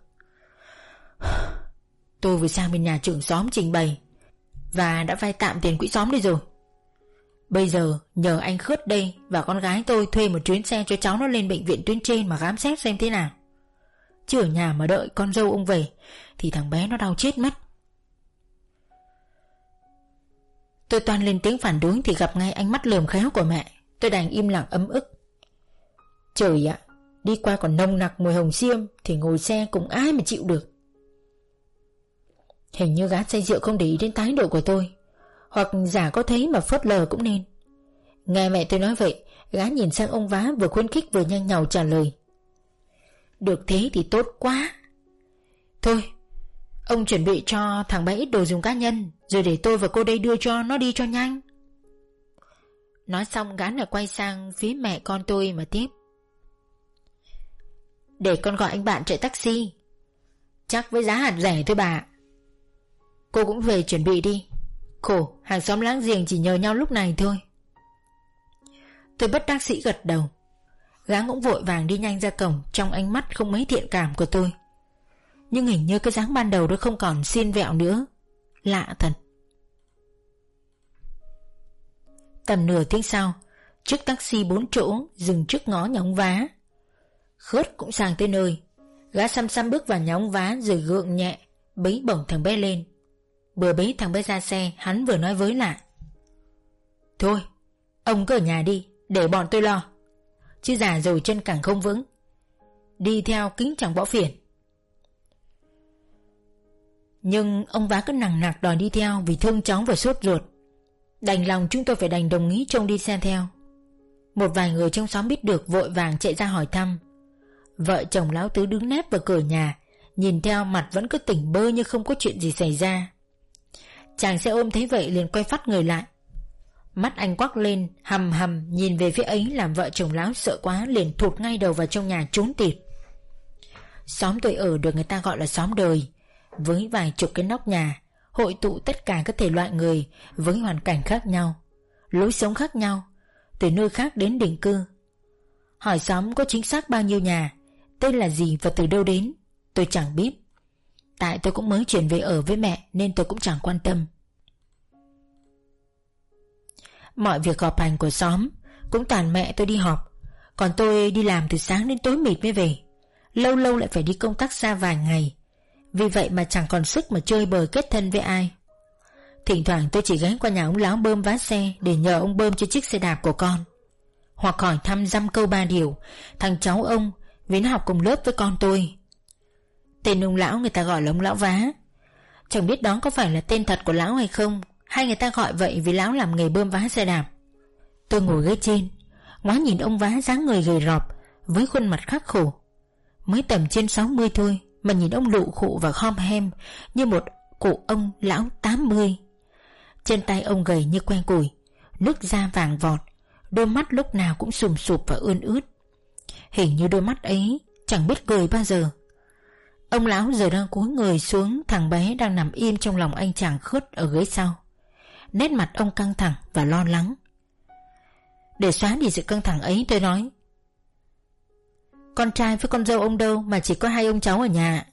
Tôi vừa sang bên nhà trưởng xóm trình bày và đã vay tạm tiền quỹ xóm đây rồi. Bây giờ nhờ anh Khớt đây và con gái tôi thuê một chuyến xe cho cháu nó lên bệnh viện tuyến trên mà khám xét xem thế nào. Chứ ở nhà mà đợi con dâu ông về thì thằng bé nó đau chết mất. Tôi toan lên tiếng phản đối thì gặp ngay ánh mắt lườm khéo của mẹ. Tôi đành im lặng ấm ức. Trời ạ, đi qua còn nồng nặc mùi hồng xiêm thì ngồi xe cùng ai mà chịu được. Hình như gã say rượu không để ý đến thái độ của tôi, hoặc giả có thấy mà phớt lờ cũng nên. Nghe mẹ tôi nói vậy, gã nhìn sang ông Vá vừa khuyến khích vừa nhanh nhảu trả lời. Được thế thì tốt quá. Thôi, ông chuẩn bị cho thằng bé ít đồ dùng cá nhân, rồi để tôi và cô đây đưa cho nó đi cho nhanh. Nói xong gã lại quay sang phía mẹ con tôi mà tiếp. Để con gọi anh bạn chạy taxi, chắc với giá hạt rẻ thôi bà. Cô cũng về chuẩn bị đi. Khổ, hàng xóm láng giềng chỉ nhờ nhau lúc này thôi. Tôi bất đắc sĩ gật đầu. Gã cũng vội vàng đi nhanh ra cổng, trong ánh mắt không mấy thiện cảm của tôi. Nhưng hình như cái dáng ban đầu đó không còn xiên vẹo nữa. Lạ thật. Tầm nửa tiếng sau, chiếc taxi bốn chỗ dừng trước ngõ nhà ông Vá. Khớt cũng sang tới nơi. Gã xăm xăm bước vào nhà ông Vá rồi gượng nhẹ bế bổng thằng bé lên. Vừa bế thằng bé ra xe, hắn vừa nói với lại. Thôi, ông cứ ở nhà đi, để bọn tôi lo. Chứ già rồi chân càng không vững, đi theo kính chẳng bỏ phiền. Nhưng ông Vá cứ nằng nặc đòi đi theo vì thương cháu và sốt ruột. Đành lòng chúng tôi phải đành đồng ý trông đi xe theo. Một vài người trong xóm biết được vội vàng chạy ra hỏi thăm. Vợ chồng Lão Tứ đứng nép vào cửa nhà, nhìn theo mặt vẫn cứ tỉnh bơ như không có chuyện gì xảy ra. Chàng xe ôm thấy vậy liền quay phát người lại. Mắt anh quắc lên hầm hầm nhìn về phía ấy, làm vợ chồng Lão sợ quá liền thụt ngay đầu vào trong nhà trốn tịt. Xóm tôi ở được người ta gọi là xóm đời, với vài chục cái nóc nhà, hội tụ tất cả các thể loại người với hoàn cảnh khác nhau, lối sống khác nhau, từ nơi khác đến định cư. Hỏi xóm có chính xác bao nhiêu nhà, tên là gì và từ đâu đến, tôi chẳng biết. Tại tôi cũng mới chuyển về ở với mẹ nên tôi cũng chẳng quan tâm. Mọi việc họp hành của xóm cũng toàn mẹ tôi đi họp, còn tôi đi làm từ sáng đến tối mịt mới về. Lâu lâu lại phải đi công tác xa vài ngày, vì vậy mà chẳng còn sức mà chơi bời kết thân với ai. Thỉnh thoảng tôi chỉ ghé qua nhà ông Láo bơm vá xe để nhờ ông bơm cho chiếc xe đạp của con, hoặc hỏi thăm dăm câu ba điều thằng cháu ông vì nó học cùng lớp với con tôi. Tên ông Lão người ta gọi là ông Lão Vá. Chẳng biết đó có phải là tên thật của Lão hay không, hay người ta gọi vậy vì Lão làm nghề bơm vá xe đạp. Tôi ngồi ghế trên, ngoái nhìn ông Vá dáng người gầy rọp với khuôn mặt khắc khổ, mới tầm trên sáu mươi thôi mà nhìn ông lụ khụ và khom hem như một cụ ông lão tám mươi. Chân tay ông gầy như que củi, nước da vàng vọt, đôi mắt lúc nào cũng sùm sụp và ươn ướt. Hình như đôi mắt ấy chẳng biết cười bao giờ. Ông lão giờ đang cúi người xuống thằng bé đang nằm im trong lòng anh chàng Khớt ở ghế sau. Nét mặt ông căng thẳng và lo lắng. Để xóa đi sự căng thẳng ấy, tôi nói: Con trai với con dâu ông đâu mà chỉ có hai ông cháu ở nhà?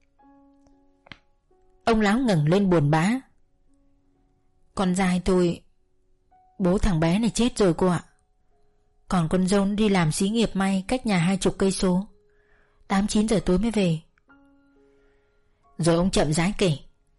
Ông lão ngẩng lên buồn bã: Con trai tôi, bố thằng bé này chết rồi cô ạ. Còn con dâu nó đi làm xí nghiệp may cách nhà hai chục cây số, tám chín giờ tối mới về. Rồi ông chậm rãi kể: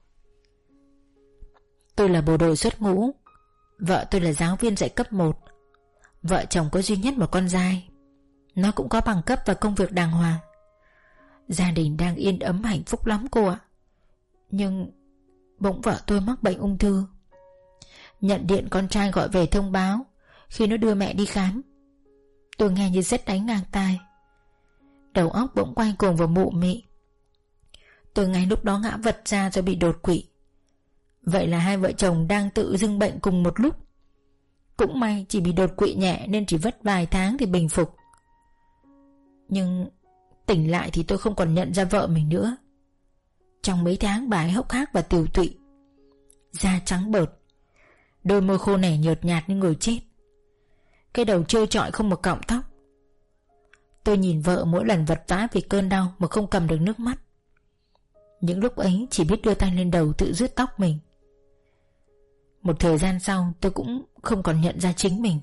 Tôi là bộ đội xuất ngũ, vợ tôi là giáo viên dạy cấp một, vợ chồng có duy nhất một con trai, nó cũng có bằng cấp và công việc đàng hoàng. Gia đình đang yên ấm hạnh phúc lắm cô ạ. Nhưng bỗng vợ tôi mắc bệnh ung thư. Nhận điện con trai gọi về thông báo khi nó đưa mẹ đi khám. Tôi nghe như sét đánh ngang tai, đầu óc bỗng quay cuồng và mụ mị. Tôi ngay lúc đó ngã vật ra rồi bị đột quỵ. Vậy là hai vợ chồng đang tự dưng bệnh cùng một lúc. Cũng may chỉ bị đột quỵ nhẹ nên chỉ vất vài tháng thì bình phục. Nhưng tỉnh lại thì tôi không còn nhận ra vợ mình nữa. Trong mấy tháng bà ấy hốc hác và tiều tụy, da trắng bợt, đôi môi khô nẻ nhợt nhạt như người chết, cái đầu trơ trọi không một cọng tóc. Tôi nhìn vợ mỗi lần vật vã vì cơn đau mà không cầm được nước mắt. Những lúc ấy chỉ biết đưa tay lên đầu tự rướt tóc mình. Một thời gian sau tôi cũng không còn nhận ra chính mình.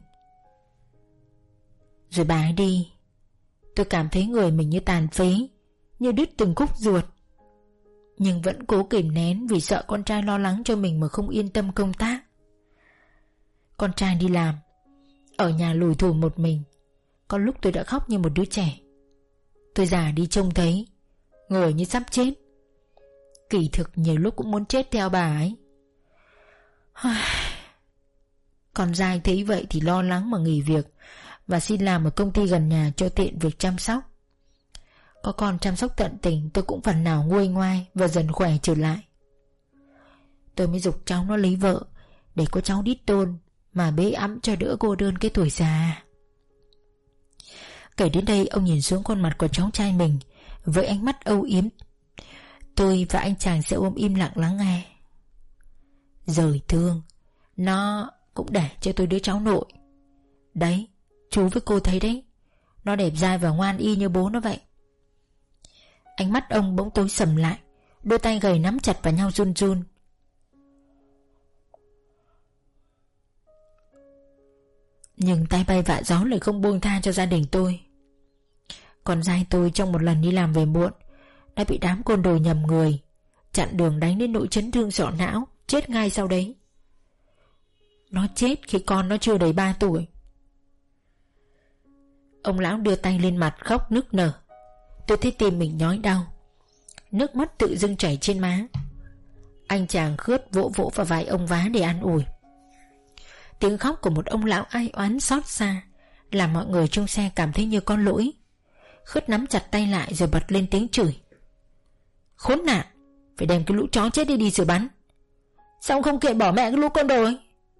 Rồi bà ấy đi, tôi cảm thấy người mình như tàn phế, như đứt từng khúc ruột. Nhưng vẫn cố kìm nén vì sợ con trai lo lắng cho mình mà không yên tâm công tác. con trai đi làm, ở nhà lủi thủi một mình. Có lúc tôi đã khóc như một đứa trẻ. Tôi già đi trông thấy, ngồi như sắp chết. Kỳ thực nhiều lúc cũng muốn chết theo bà ấy. Con trai thấy vậy thì lo lắng mà nghỉ việc và xin làm ở công ty gần nhà cho tiện việc chăm sóc. Có con chăm sóc tận tình, tôi cũng phần nào nguôi ngoai và dần khỏe trở lại. Tôi mới giục cháu nó lấy vợ để có cháu đít tôn mà bế ẵm cho đỡ cô đơn cái tuổi già. Kể đến đây, ông nhìn xuống khuôn mặt của cháu trai mình với ánh mắt âu yếm. Tôi và anh chàng sẽ ôm im lặng lắng nghe. Rời thương, nó cũng để cho tôi đứa cháu nội. Đấy, chú với cô thấy đấy, nó đẹp dai và ngoan y như bố nó vậy. Ánh mắt ông bỗng tối sầm lại, đôi tay gầy nắm chặt vào nhau run run. Nhưng tay bay vạ gió lại không buông tha cho gia đình tôi. Con trai tôi trong một lần đi làm về muộn đã bị đám côn đồ nhầm người, chặn đường đánh đến nỗi chấn thương sọ não, chết ngay sau đấy. Nó chết khi con nó chưa đầy ba tuổi. Ông lão đưa tay lên mặt khóc nức nở. Tôi thấy tim mình nhói đau, nước mắt tự dưng chảy trên má. Anh chàng khướt vỗ vỗ vào vai ông vá để an ủi. Tiếng khóc của một ông lão ai oán xót xa làm mọi người trong xe cảm thấy như có lỗi. Khướt nắm chặt tay lại rồi bật lên tiếng chửi. Khốn nạn, phải đem cái lũ chó chết đi đi xử bắn. Sao ông không kệ bỏ mẹ cái lũ con đồ ấy?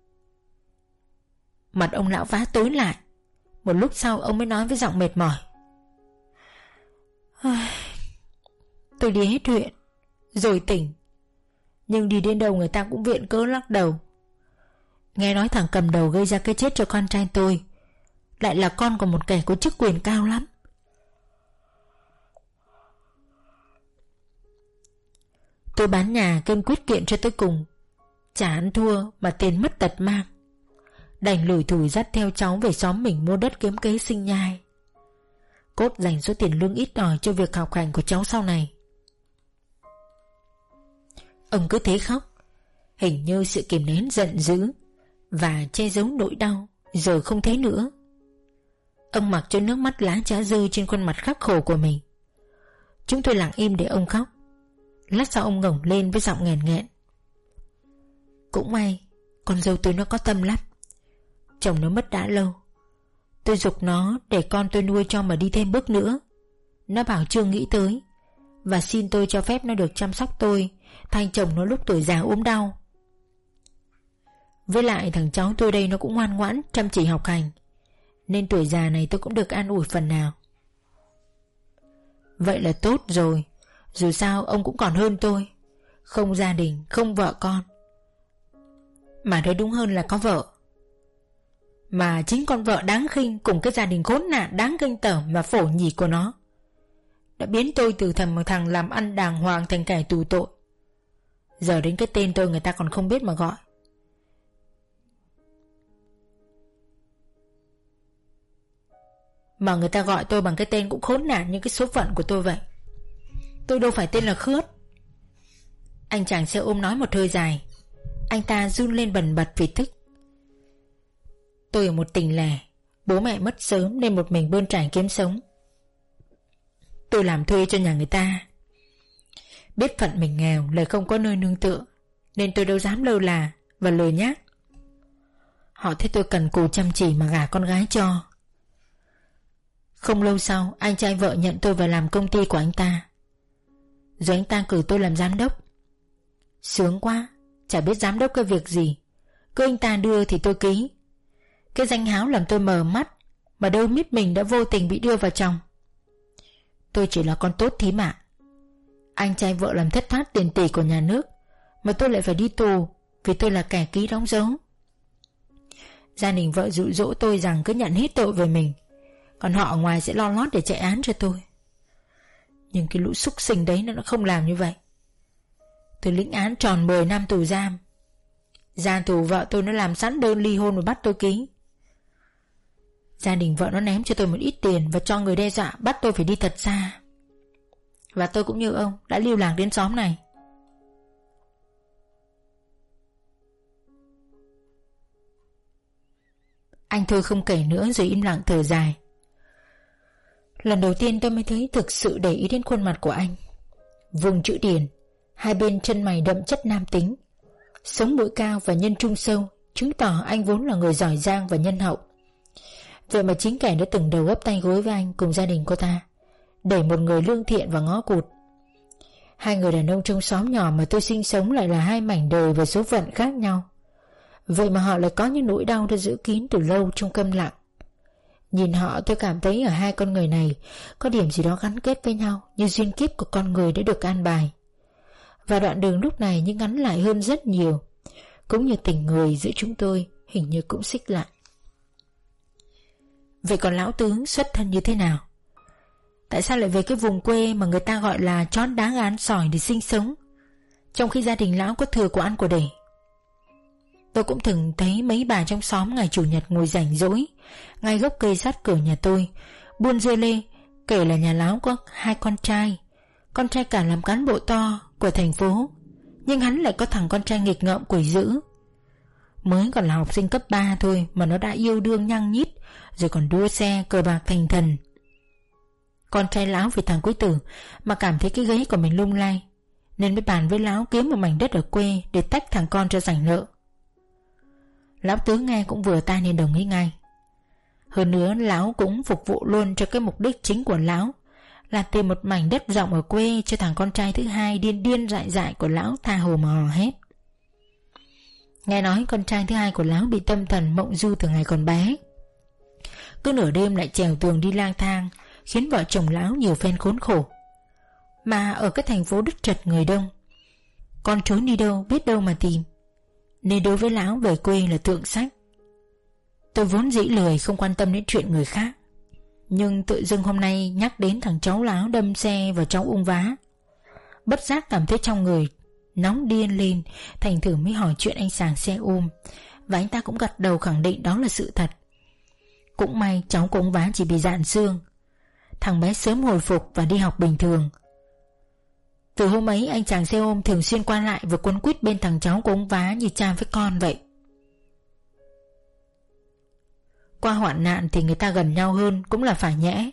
Mặt ông lão vá tối lại. Một lúc sau ông mới nói với giọng mệt mỏi. Tôi đi hết huyện rồi tỉnh, nhưng đi đến đâu người ta cũng viện cớ lắc đầu. Nghe nói thằng cầm đầu gây ra cái chết cho con trai tôi lại là con của một kẻ có chức quyền cao lắm. Tôi bán nhà kiên quyết kiện cho tới cùng, chả ăn thua mà tiền mất tật mang. Đành lủi thủi dắt theo cháu về xóm mình mua đất kiếm kế sinh nhai, cốt dành số tiền lương ít ỏi cho việc học hành của cháu sau này. Ông cứ thế khóc, hình như sự kìm nén giận dữ và che giấu nỗi đau giờ không thấy nữa. Ông mặc cho nước mắt lá trá rơi trên khuôn mặt khắc khổ của mình. Chúng tôi lặng im để ông khóc. Lát sau ông ngẩng lên với giọng nghẹn nghẹn. Cũng may con dâu tôi nó có tâm lắm. Chồng nó mất đã lâu. Tôi giục nó để con tôi nuôi cho mà đi thêm bước nữa. Nó bảo chưa nghĩ tới, và xin tôi cho phép nó được chăm sóc tôi thay chồng nó lúc tuổi già ốm đau. Với lại thằng cháu tôi đây nó cũng ngoan ngoãn, chăm chỉ học hành, nên tuổi già này tôi cũng được an ủi phần nào. Vậy là tốt rồi. Dù sao ông cũng còn hơn tôi. Không gia đình, không vợ con, mà nói đúng hơn là có vợ. Mà chính con vợ đáng khinh cùng cái gia đình khốn nạn đáng kinh tởm và phổ nhỉ của nó đã biến tôi từ thầm một thằng làm ăn đàng hoàng thành kẻ tù tội. Giờ đến cái tên tôi người ta còn không biết mà gọi. Mà người ta gọi tôi bằng cái tên cũng khốn nạn như cái số phận của tôi vậy. Tôi đâu phải tên là Khướt. Anh chàng xe ôm nói một hơi dài. Anh ta run lên bần bật vì tức. Tôi ở một tỉnh lẻ, bố mẹ mất sớm nên một mình bươn trải kiếm sống. Tôi làm thuê cho nhà người ta. Biết phận mình nghèo lại không có nơi nương tựa, nên tôi đâu dám lơ là và lười nhác. Họ thấy tôi cần cù chăm chỉ mà gả con gái cho. Không lâu sau, anh trai vợ nhận tôi vào làm công ty của anh ta. Rồi anh ta cử tôi làm giám đốc. Sướng quá, chả biết giám đốc cái việc gì, cứ anh ta đưa thì tôi ký. Cái danh háo làm tôi mờ mắt, mà đâu biết mình đã vô tình bị đưa vào chồng. Tôi chỉ là con tốt thím ạ. Anh trai vợ làm thất thoát tiền tỷ của nhà nước, mà tôi lại phải đi tù vì tôi là kẻ ký đóng dấu. Gia đình vợ dụ dỗ tôi rằng cứ nhận hết tội về mình, còn họ ở ngoài sẽ lo lót để chạy án cho tôi. Nhưng cái lũ súc sinh đấy nó không làm như vậy. Tôi lĩnh án tròn mười năm tù giam. Ra tù vợ tôi nó làm sẵn đơn ly hôn và bắt tôi ký. Gia đình vợ nó ném cho tôi một ít tiền và cho người đe dọa bắt tôi phải đi thật xa. Và tôi cũng như ông đã lưu làng đến xóm này. Anh thôi không kể nữa rồi im lặng thở dài. Lần đầu tiên tôi mới thấy thực sự để ý đến khuôn mặt của anh. Vùng chữ điển, hai bên chân mày đậm chất nam tính, sống mũi cao và nhân trung sâu, chứng tỏ anh vốn là người giỏi giang và nhân hậu. Vậy mà chính kẻ đã từng đầu ấp tay gối với anh cùng gia đình cô ta đẩy một người lương thiện vào ngõ cụt. Hai người đàn ông trong xóm nhỏ mà tôi sinh sống lại là hai mảnh đời và số phận khác nhau. Vậy mà họ lại có những nỗi đau đã giữ kín từ lâu trong câm lặng. Nhìn họ tôi cảm thấy ở hai con người này có điểm gì đó gắn kết với nhau, như duyên kiếp của con người đã được an bài. Và đoạn đường lúc này nhưng ngắn lại hơn rất nhiều, cũng như tình người giữa chúng tôi hình như cũng xích lại. Vậy còn lão tướng xuất thân như thế nào? Tại sao lại về cái vùng quê mà người ta gọi là chót đá gán sỏi để sinh sống, trong khi gia đình lão có thừa của ăn của để? Tôi cũng từng thấy mấy bà trong xóm ngày chủ nhật ngồi rảnh rỗi ngay gốc cây sát cửa nhà tôi, buôn dưa lê, kể là nhà lão có hai con trai. Con trai cả làm cán bộ to của thành phố, nhưng hắn lại có thằng con trai nghịch ngợm quỷ dữ. Mới còn là học sinh cấp ba thôi mà nó đã yêu đương nhăng nhít, rồi còn đua xe cờ bạc thành thần. Con trai lão vì thằng quý tử mà cảm thấy cái ghế của mình lung lay, nên mới bàn với lão kiếm một mảnh đất ở quê để tách thằng con cho rảnh nợ. Lão tướng nghe cũng vừa tai nên đồng ý ngay. Hơn nữa lão cũng phục vụ luôn cho cái mục đích chính của lão là tìm một mảnh đất rộng ở quê cho thằng con trai thứ hai điên điên dại dại của lão tha hồ mà hò hét. Nghe nói con trai thứ hai của lão bị tâm thần mộng du từ ngày còn bé, cứ nửa đêm lại trèo tường đi lang thang, khiến vợ chồng lão nhiều phen khốn khổ. Mà ở cái thành phố đất chật người đông, con trốn đi đâu biết đâu mà tìm, nên đối với lão về quê là thượng sách. Tôi vốn dĩ lười không quan tâm đến chuyện người khác, nhưng tự dưng hôm nay nhắc đến thằng cháu lão đâm xe vào cháu ung vá, bất giác cảm thấy trong người nóng điên lên. Thành thử mới hỏi chuyện anh sàng xe ôm, và anh ta cũng gật đầu khẳng định đó là sự thật. Cũng may cháu của ông vá chỉ bị dạn xương, thằng bé sớm hồi phục và đi học bình thường. Từ hôm ấy anh chàng xe ôm thường xuyên qua lại và quấn quýt bên thằng cháu của ông vá như cha với con vậy. Qua hoạn nạn thì người ta gần nhau hơn cũng là phải nhẽ.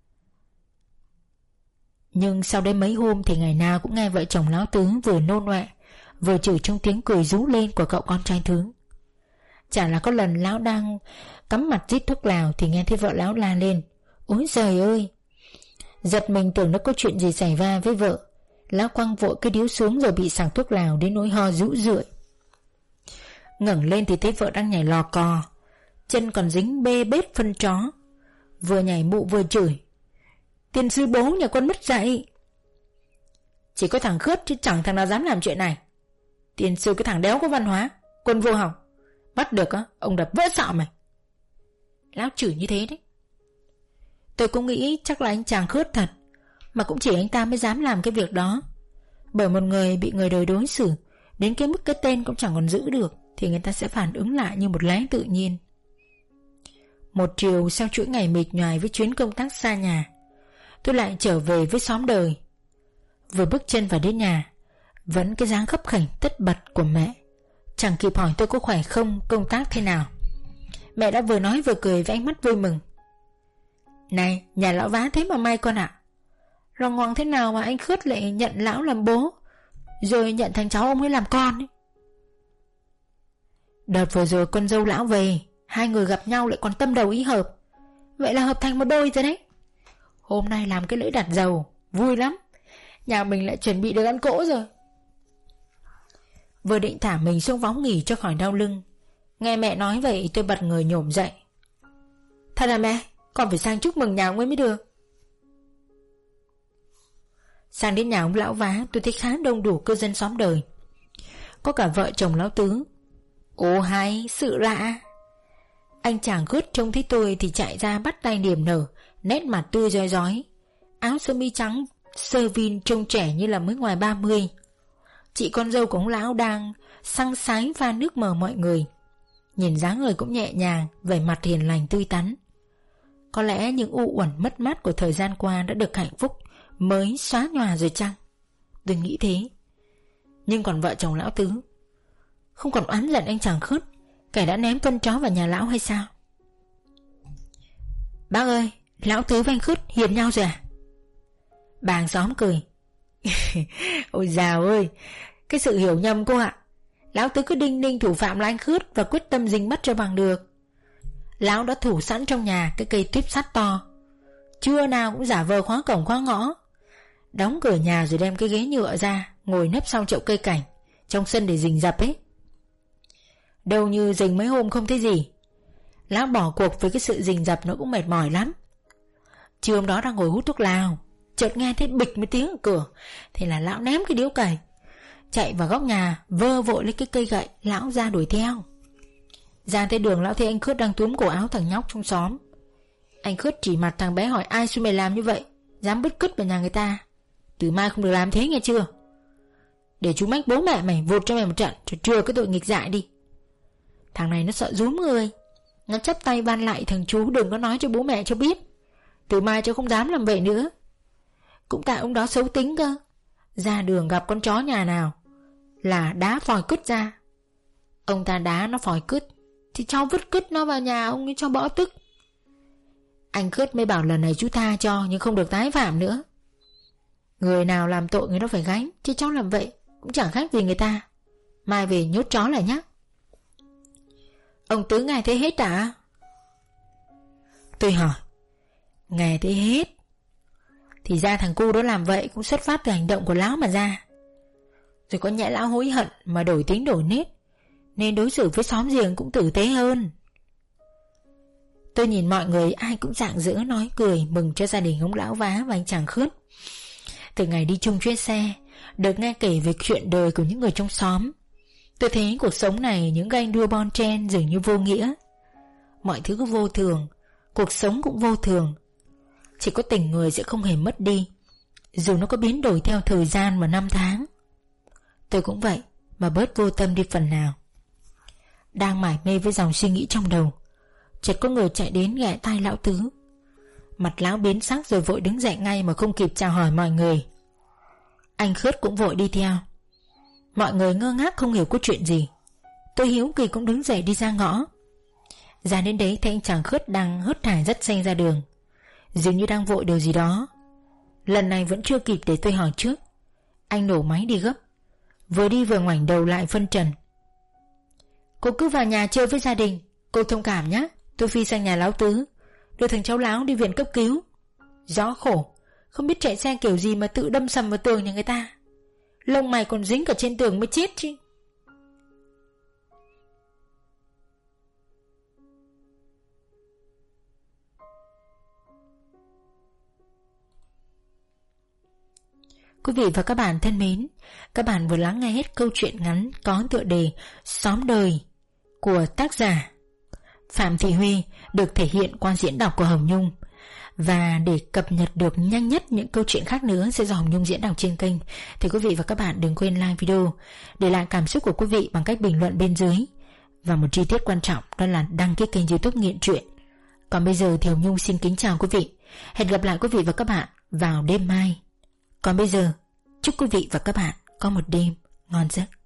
Nhưng sau đấy mấy hôm thì ngày nào cũng nghe vợ chồng lão tướng vừa nôn ọe vừa chửi trong tiếng cười rú lên của cậu con trai tướng. Chả là có lần lão đang cắm mặt rít thuốc lào thì nghe thấy vợ lão la lên: "Ôi trời ơi!" Giật mình tưởng nó có chuyện gì xảy ra với vợ, lão quăng vội cái điếu xuống rồi bị sặc thuốc lào đến nỗi ho rũ rượi. Ngẩng lên thì thấy vợ đang nhảy lò cò, chân còn dính bê bết phân chó, vừa nhảy mụ vừa chửi: "Tiền sư bố nhà con mất dạy." "Chỉ có thằng khớt chứ chẳng thằng nào dám làm chuyện này. Tiền sư cái thằng đéo có văn hóa, quân vô học, bắt được á ông đập vỡ sọ mày." Lão chửi như thế đấy. Tôi cũng nghĩ chắc là anh chàng khớt thật, mà cũng chỉ anh ta mới dám làm cái việc đó. Bởi một người bị người đời đối xử đến cái mức cái tên cũng chẳng còn giữ được thì người ta sẽ phản ứng lại như một lẽ tự nhiên. Một chiều sau chuỗi ngày mệt nhoài với chuyến công tác xa nhà, tôi lại trở về với xóm đời. Vừa bước chân vào đến nhà, vẫn cái dáng khấp khểnh tất bật của mẹ. Chẳng kịp hỏi tôi có khỏe không, công tác thế nào, mẹ đã vừa nói vừa cười với ánh mắt vui mừng: "Này, nhà lão vá thế mà may con ạ. Lo ngoằng thế nào mà anh Khớt lại nhận lão làm bố, rồi nhận thằng cháu ông ấy làm con ấy." Đợt vừa rồi con dâu lão về, hai người gặp nhau lại còn tâm đầu ý hợp, vậy là hợp thành một đôi rồi đấy. Hôm nay làm cái lễ đặt dầu, vui lắm. Nhà mình lại chuẩn bị được ăn cỗ rồi. Vừa định thả mình xuống võng nghỉ cho khỏi đau lưng, nghe mẹ nói vậy tôi bật người nhổm dậy: "Thật à mẹ, con phải sang chúc mừng nhà ông ấy mới được." Sang đến nhà ông lão vá, tôi thấy khá đông đủ cư dân xóm đời, có cả vợ chồng lão tứ. Ồ hay, sự lạ. Anh chàng Khớt trông thấy tôi thì chạy ra bắt tay niềm nở, nét mặt tươi rói rói, áo sơ mi trắng sơ vin trông trẻ như là mới ngoài ba mươi. Chị con dâu của ông lão đang săng sái pha nước mời mọi người, nhìn dáng người cũng nhẹ nhàng, vẻ mặt hiền lành tươi tắn. Có lẽ những u uẩn mất mát của thời gian qua đã được hạnh phúc mới xóa nhòa rồi chăng? Tôi nghĩ thế. Nhưng còn vợ chồng lão tứ, không còn oán giận anh chàng Khớt, kẻ đã ném con chó vào nhà lão hay sao? Bác ơi, lão Tứ và anh Khứt hiền nhau rồi à? Bà hàng xóm cười. Ôi dào ơi, cái sự hiểu nhầm cô ạ. Lão Tứ cứ đinh ninh thủ phạm là anh Khứt và quyết tâm dính mất cho bằng được. Lão đã thủ sẵn trong nhà cái cây tuyếp sắt to, trưa nào cũng giả vờ khóa cổng khóa ngõ, đóng cửa nhà rồi đem cái ghế nhựa ra ngồi nấp sau chậu cây cảnh trong sân để rình rập ấy. Đâu như rình mấy hôm không thấy gì, lão bỏ cuộc với cái sự rình rập nó cũng mệt mỏi lắm. Chiều hôm đó đang ngồi hút thuốc lào, chợt nghe thấy bịch một tiếng ở cửa, thì là lão ném cái điếu cày, chạy vào góc nhà vơ vội lấy cái cây gậy. Lão ra đuổi theo. Ra tới đường lão thấy anh Khứt đang túm cổ áo thằng nhóc trong xóm. Anh Khứt chỉ mặt thằng bé hỏi: ai xui mày làm như vậy, dám bứt cứt vào nhà người ta, từ mai không được làm thế nghe chưa, để chú mách bố mẹ mày vụt cho mày một trận cho chừa cái tội nghịch dại đi. Thằng này nó sợ rúm người, nó chắp tay van lại thằng chú đừng có nói cho bố mẹ cho biết, từ mai cháu không dám làm vậy nữa. Cũng tại ông đó xấu tính cơ, ra đường gặp con chó nhà nào là đá phòi cứt ra. Ông ta đá nó phòi cứt thì cháu vứt cứt nó vào nhà ông ấy cho bõ tức. Anh Khứt mới bảo lần này chú tha cho, nhưng không được tái phạm nữa. Người nào làm tội người đó phải gánh, chứ cháu làm vậy cũng chẳng khác gì người ta. Mai về nhốt chó lại nhá. Ông Tứ nghe thấy hết à? Tôi hỏi. Nghe thấy hết. Thì ra thằng cu đó làm vậy cũng xuất phát từ hành động của lão mà ra. Rồi có nhẽ lão hối hận mà đổi tính đổi nết, nên đối xử với xóm giềng cũng tử tế hơn. Tôi nhìn mọi người ai cũng rạng rỡ nói cười mừng cho gia đình ông lão Vá và anh chàng Khứt. Từ ngày đi chung chuyến xe, được nghe kể về chuyện đời của những người trong xóm, tôi thấy cuộc sống này những ganh đua bon chen dường như vô nghĩa. Mọi thứ cứ vô thường, cuộc sống cũng vô thường. Chỉ có tình người sẽ không hề mất đi, dù nó có biến đổi theo thời gian và năm tháng. Tôi cũng vậy mà bớt vô tâm đi phần nào. Đang mải mê với dòng suy nghĩ trong đầu, chợt có người chạy đến ghé tai lão Tứ. Mặt lão biến sắc rồi vội đứng dậy ngay mà không kịp chào hỏi mọi người. Anh Khứt cũng vội đi theo. Mọi người ngơ ngác không hiểu có chuyện gì. Tôi hiếu kỳ cũng đứng dậy đi ra ngõ. Ra đến đấy thấy anh chàng Khứt đang hớt hải dắt xe ra đường, dường như đang vội điều gì đó. Lần này vẫn chưa kịp để tôi hỏi trước, anh nổ máy đi gấp, vừa đi vừa ngoảnh đầu lại phân trần. Cô cứ vào nhà chơi với gia đình, cô thông cảm nhé. Tôi phi sang nhà lão Tứ, đưa thằng cháu Láo đi viện cấp cứu. Gió khổ, không biết chạy xe kiểu gì mà tự đâm sầm vào tường nhà người ta, lông mày còn dính cả trên tường mới chết chứ. Quý vị và các bạn thân mến, các bạn vừa lắng nghe hết câu chuyện ngắn có tựa đề Xóm Đời của tác giả Phạm Thị Huy, được thể hiện qua diễn đọc của Hồng Nhung. Và để cập nhật được nhanh nhất những câu chuyện khác nữa sẽ do Hồng Nhung diễn đọc trên kênh, thì quý vị và các bạn đừng quên like video, để lại cảm xúc của quý vị bằng cách bình luận bên dưới. Và một chi tiết quan trọng đó là đăng ký kênh YouTube Nghiện Truyện. Còn bây giờ thì Hồng Nhung xin kính chào quý vị. Hẹn gặp lại quý vị và các bạn vào đêm mai. Còn bây giờ, chúc quý vị và các bạn có một đêm ngon giấc.